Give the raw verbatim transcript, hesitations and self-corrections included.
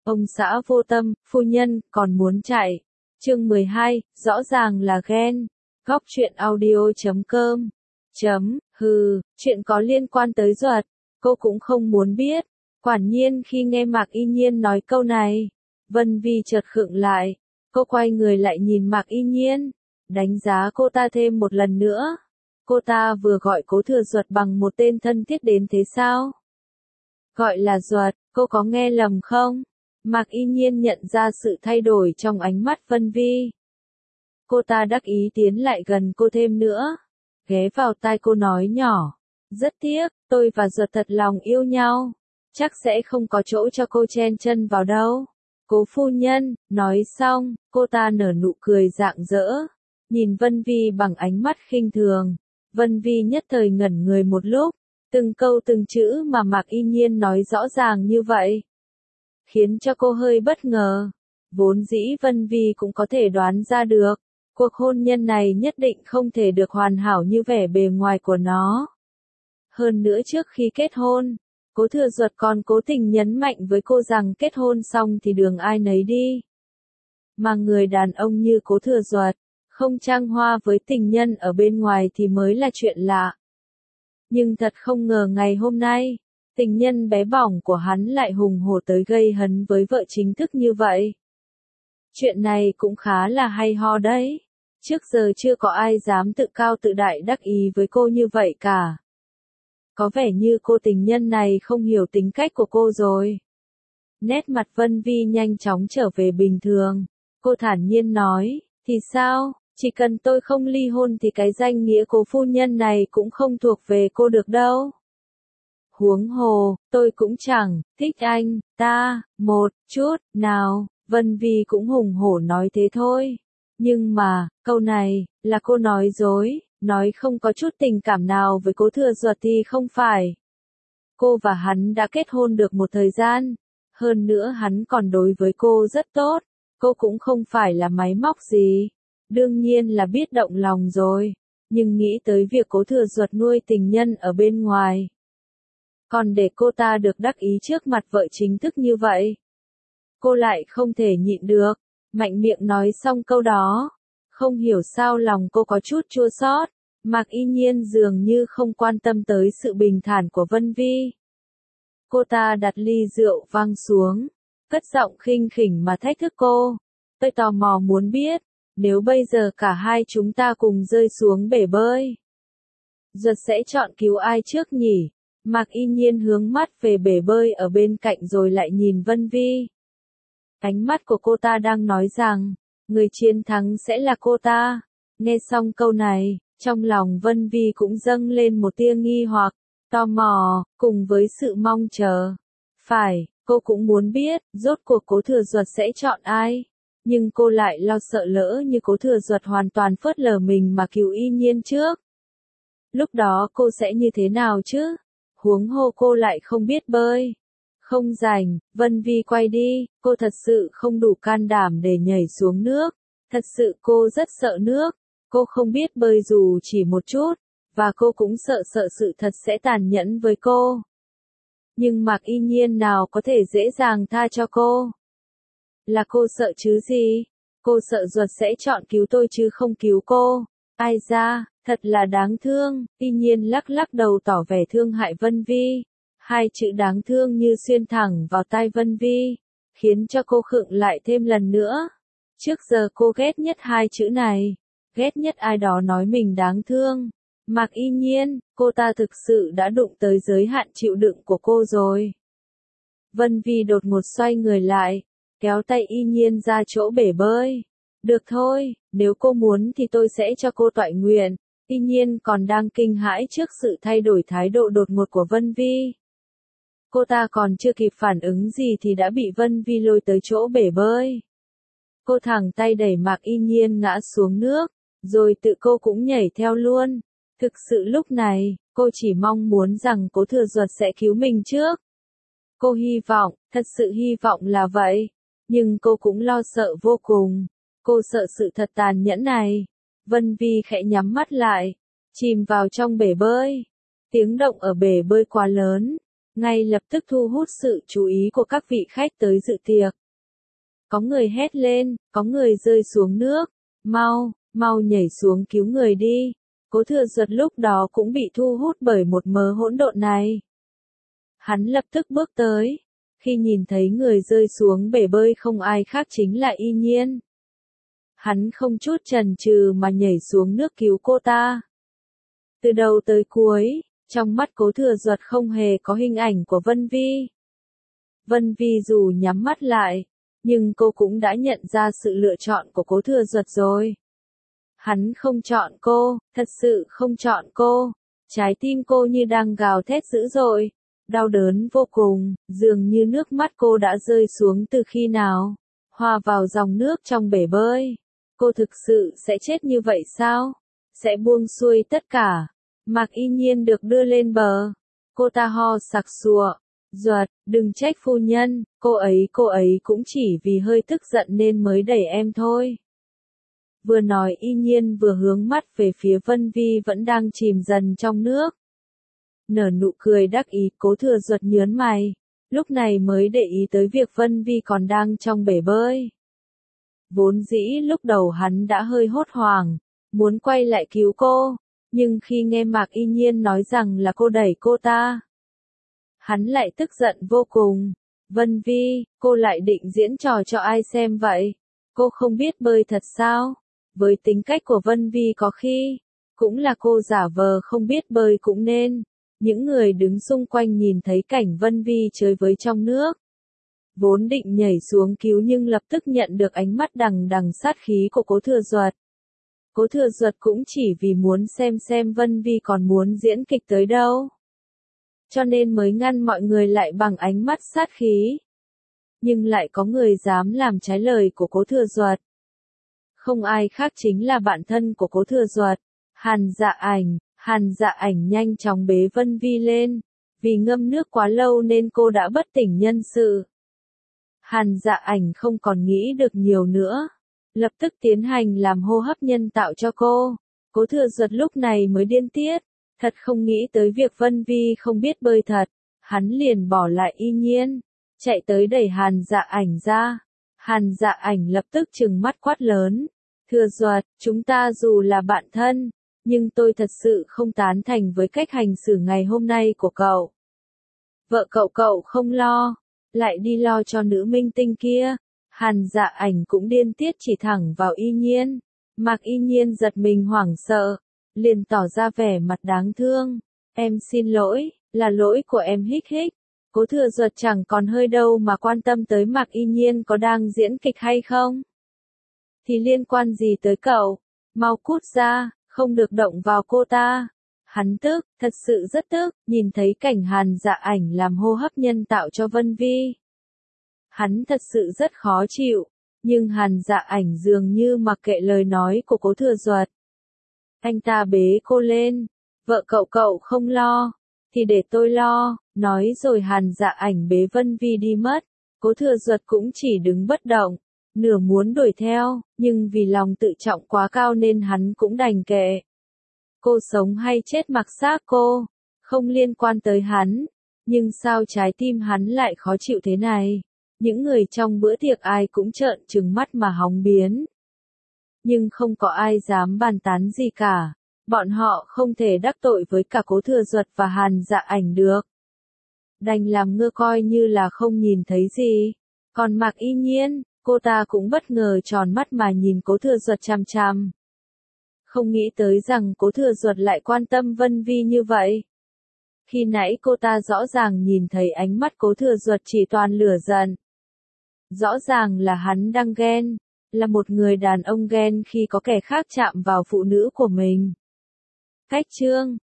Ông xã vô tâm, phu nhân, còn muốn chạy. Chương mười hai, rõ ràng là ghen. Góc truyện audio chấm com. Chấm, hừ, chuyện có liên quan tới Duật, cô cũng không muốn biết. Quả nhiên khi nghe Mạc Y Nhiên nói câu này, Vân Vi chợt khựng lại. Cô quay người lại nhìn Mạc Y Nhiên, đánh giá cô ta thêm một lần nữa. Cô ta vừa gọi Cố Thừa Duật bằng một tên thân thiết đến thế sao? Gọi là Duật, cô có nghe lầm không? Mạc Y Nhiên nhận ra sự thay đổi trong ánh mắt Vân Vi. Cô ta đắc ý tiến lại gần cô thêm nữa, ghé vào tai cô nói nhỏ. Rất tiếc, tôi và Duật thật lòng yêu nhau. Chắc sẽ không có chỗ cho cô chen chân vào đâu. Cố phu nhân, nói xong, cô ta nở nụ cười rạng rỡ, nhìn Vân Vi bằng ánh mắt khinh thường. Vân Vi nhất thời ngẩn người một lúc, từng câu từng chữ mà Mạc Y Nhiên nói rõ ràng như vậy, khiến cho cô hơi bất ngờ. Vốn dĩ Vân Vi cũng có thể đoán ra được, cuộc hôn nhân này nhất định không thể được hoàn hảo như vẻ bề ngoài của nó. Hơn nữa trước khi kết hôn, Cố Thừa Duật còn cố tình nhấn mạnh với cô rằng kết hôn xong thì đường ai nấy đi. Mà người đàn ông như Cố Thừa Duật, không trăng hoa với tình nhân ở bên ngoài thì mới là chuyện lạ. Nhưng thật không ngờ ngày hôm nay, tình nhân bé bỏng của hắn lại hùng hổ tới gây hấn với vợ chính thức như vậy. Chuyện này cũng khá là hay ho đấy. Trước giờ chưa có ai dám tự cao tự đại đắc ý với cô như vậy cả. Có vẻ như cô tình nhân này không hiểu tính cách của cô rồi. Nét mặt Vân Vi nhanh chóng trở về bình thường. Cô thản nhiên nói, thì sao, chỉ cần tôi không ly hôn thì cái danh nghĩa cố phu nhân này cũng không thuộc về cô được đâu. Huống hồ, tôi cũng chẳng thích anh ta một chút nào. Vân Vi cũng hùng hổ nói thế thôi. Nhưng mà, câu này, là cô nói dối, nói không có chút tình cảm nào với Cố Thừa Duật thì không phải. Cô và hắn đã kết hôn được một thời gian, hơn nữa hắn còn đối với cô rất tốt, cô cũng không phải là máy móc gì. Đương nhiên là biết động lòng rồi, nhưng nghĩ tới việc Cố Thừa Duật nuôi tình nhân ở bên ngoài, còn để cô ta được đắc ý trước mặt vợ chính thức như vậy, cô lại không thể nhịn được, mạnh miệng nói xong câu đó. Không hiểu sao lòng cô có chút chua xót. Mạc Y Nhiên dường như không quan tâm tới sự bình thản của Vân Vi. Cô ta đặt ly rượu vang xuống, cất giọng khinh khỉnh mà thách thức cô. Tôi tò mò muốn biết, nếu bây giờ cả hai chúng ta cùng rơi xuống bể bơi, Duật sẽ chọn cứu ai trước nhỉ? Mạc Y Nhiên hướng mắt về bể bơi ở bên cạnh rồi lại nhìn Vân Vi. Ánh mắt của cô ta đang nói rằng, người chiến thắng sẽ là cô ta. Nghe xong câu này, trong lòng Vân Vi cũng dâng lên một tia nghi hoặc, tò mò, cùng với sự mong chờ. Phải, cô cũng muốn biết, rốt cuộc Cố Thừa Duật sẽ chọn ai. Nhưng cô lại lo sợ lỡ như Cố Thừa Duật hoàn toàn phớt lờ mình mà cứu Y Nhiên trước. Lúc đó cô sẽ như thế nào chứ? Huống hồ cô lại không biết bơi. Không rảnh, Vân Vi quay đi, cô thật sự không đủ can đảm để nhảy xuống nước. Thật sự cô rất sợ nước. Cô không biết bơi dù chỉ một chút, và cô cũng sợ sợ sự thật sẽ tàn nhẫn với cô. Nhưng Mạc Y Nhiên nào có thể dễ dàng tha cho cô. Là cô sợ chứ gì? Cô sợ Duật sẽ chọn cứu tôi chứ không cứu cô. Ai da, thật là đáng thương. Y Nhiên lắc lắc đầu tỏ vẻ thương hại Vân Vi. Hai chữ đáng thương như xuyên thẳng vào tai Vân Vi, khiến cho cô khựng lại thêm lần nữa. Trước giờ cô ghét nhất hai chữ này. Ghét nhất ai đó nói mình đáng thương. Mạc Y Nhiên, cô ta thực sự đã đụng tới giới hạn chịu đựng của cô rồi. Vân Vi đột ngột xoay người lại, kéo tay Y Nhiên ra chỗ bể bơi. Được thôi, nếu cô muốn thì tôi sẽ cho cô toại nguyện. Y Nhiên còn đang kinh hãi trước sự thay đổi thái độ đột ngột của Vân Vi. Cô ta còn chưa kịp phản ứng gì thì đã bị Vân Vi lôi tới chỗ bể bơi. Cô thẳng tay đẩy Mạc Y Nhiên ngã xuống nước, rồi tự cô cũng nhảy theo luôn. Thực sự lúc này, cô chỉ mong muốn rằng Cố Thừa Duật sẽ cứu mình trước. Cô hy vọng, thật sự hy vọng là vậy. Nhưng cô cũng lo sợ vô cùng. Cô sợ sự thật tàn nhẫn này. Vân Vi khẽ nhắm mắt lại, chìm vào trong bể bơi. Tiếng động ở bể bơi quá lớn, ngay lập tức thu hút sự chú ý của các vị khách tới dự tiệc. Có người hét lên, có người rơi xuống nước, mau, mau nhảy xuống cứu người đi. Cố Thừa Duật lúc đó cũng bị thu hút bởi một mớ hỗn độn này. Hắn lập tức bước tới, khi nhìn thấy người rơi xuống bể bơi không ai khác chính là Y Nhiên. Hắn không chút chần chừ mà nhảy xuống nước cứu cô ta. Từ đầu tới cuối, trong mắt Cố Thừa Duật không hề có hình ảnh của Vân Vi. Vân Vi dù nhắm mắt lại, nhưng cô cũng đã nhận ra sự lựa chọn của Cố Thừa Duật rồi. Hắn không chọn cô, thật sự không chọn cô. Trái tim cô như đang gào thét dữ dội, đau đớn vô cùng, dường như nước mắt cô đã rơi xuống từ khi nào, hòa vào dòng nước trong bể bơi. Cô thực sự sẽ chết như vậy sao? Sẽ buông xuôi tất cả. Mạc Y Nhiên được đưa lên bờ. Cô ta ho sặc sụa. Duật, đừng trách phu nhân, cô ấy cô ấy cũng chỉ vì hơi tức giận nên mới đẩy em thôi. Vừa nói Y Nhiên vừa hướng mắt về phía Vân Vi vẫn đang chìm dần trong nước. Nở nụ cười đắc ý, Cố Thừa Duật nhớn mày, lúc này mới để ý tới việc Vân Vi còn đang trong bể bơi. Vốn dĩ lúc đầu hắn đã hơi hốt hoảng, muốn quay lại cứu cô, nhưng khi nghe Mạc Y Nhiên nói rằng là cô đẩy cô ta, hắn lại tức giận vô cùng. Vân Vi, cô lại định diễn trò cho ai xem vậy? Cô không biết bơi thật sao? Với tính cách của Vân Vi có khi, cũng là cô giả vờ không biết bơi cũng nên. Những người đứng xung quanh nhìn thấy cảnh Vân Vi chơi với trong nước. Vốn định nhảy xuống cứu nhưng lập tức nhận được ánh mắt đằng đằng sát khí của Cố Thừa Duật. Cố Thừa Duật cũng chỉ vì muốn xem xem Vân Vi còn muốn diễn kịch tới đâu, cho nên mới ngăn mọi người lại bằng ánh mắt sát khí. Nhưng lại có người dám làm trái lời của Cố Thừa Duật. Không ai khác chính là bạn thân của Cố Thừa Duật, Hàn Dạ Ảnh. Hàn Dạ Ảnh nhanh chóng bế Vân Vi lên, vì ngâm nước quá lâu nên cô đã bất tỉnh nhân sự. Hàn Dạ Ảnh không còn nghĩ được nhiều nữa, lập tức tiến hành làm hô hấp nhân tạo cho cô. Cố Thừa Duật lúc này mới điên tiết, thật không nghĩ tới việc Vân Vi không biết bơi thật. Hắn liền bỏ lại Y Nhiên, chạy tới đẩy Hàn Dạ Ảnh ra. Hàn Dạ Ảnh lập tức trừng mắt quát lớn, Thừa Duật, chúng ta dù là bạn thân, nhưng tôi thật sự không tán thành với cách hành xử ngày hôm nay của cậu. Vợ cậu cậu không lo, lại đi lo cho nữ minh tinh kia. Hàn Dạ Ảnh cũng điên tiết chỉ thẳng vào Y Nhiên. Mạc Y Nhiên giật mình hoảng sợ, liền tỏ ra vẻ mặt đáng thương. Em xin lỗi, là lỗi của em hích hích. Cố Thừa Duật chẳng còn hơi đâu mà quan tâm tới Mạc Y Nhiên có đang diễn kịch hay không. Thì liên quan gì tới cậu, mau cút ra. Không được động vào cô ta. Hắn tức, thật sự rất tức, nhìn thấy cảnh Hàn Dạ Ảnh làm hô hấp nhân tạo cho Vân Vi. Hắn thật sự rất khó chịu, nhưng Hàn Dạ Ảnh dường như mặc kệ lời nói của Cố Thừa Duật. Anh ta bế cô lên, vợ cậu cậu không lo, thì để tôi lo, nói rồi Hàn Dạ Ảnh bế Vân Vi đi mất. Cố Thừa Duật cũng chỉ đứng bất động. Nửa muốn đuổi theo, nhưng vì lòng tự trọng quá cao nên hắn cũng đành kệ. Cô sống hay chết mặc xác cô, không liên quan tới hắn. Nhưng sao trái tim hắn lại khó chịu thế này? Những người trong bữa tiệc ai cũng trợn trừng mắt mà hóng biến. Nhưng không có ai dám bàn tán gì cả. Bọn họ không thể đắc tội với cả Cố Thừa Duật và Hàn Dạ Ảnh được. Đành làm ngơ coi như là không nhìn thấy gì. Còn Mạc Y Nhiên, cô ta cũng bất ngờ tròn mắt mà nhìn Cố Thừa Duật chằm chằm. Không nghĩ tới rằng Cố Thừa Duật lại quan tâm Vân Vi như vậy. Khi nãy cô ta rõ ràng nhìn thấy ánh mắt Cố Thừa Duật chỉ toàn lửa giận. Rõ ràng là hắn đang ghen, là một người đàn ông ghen khi có kẻ khác chạm vào phụ nữ của mình. Cách chương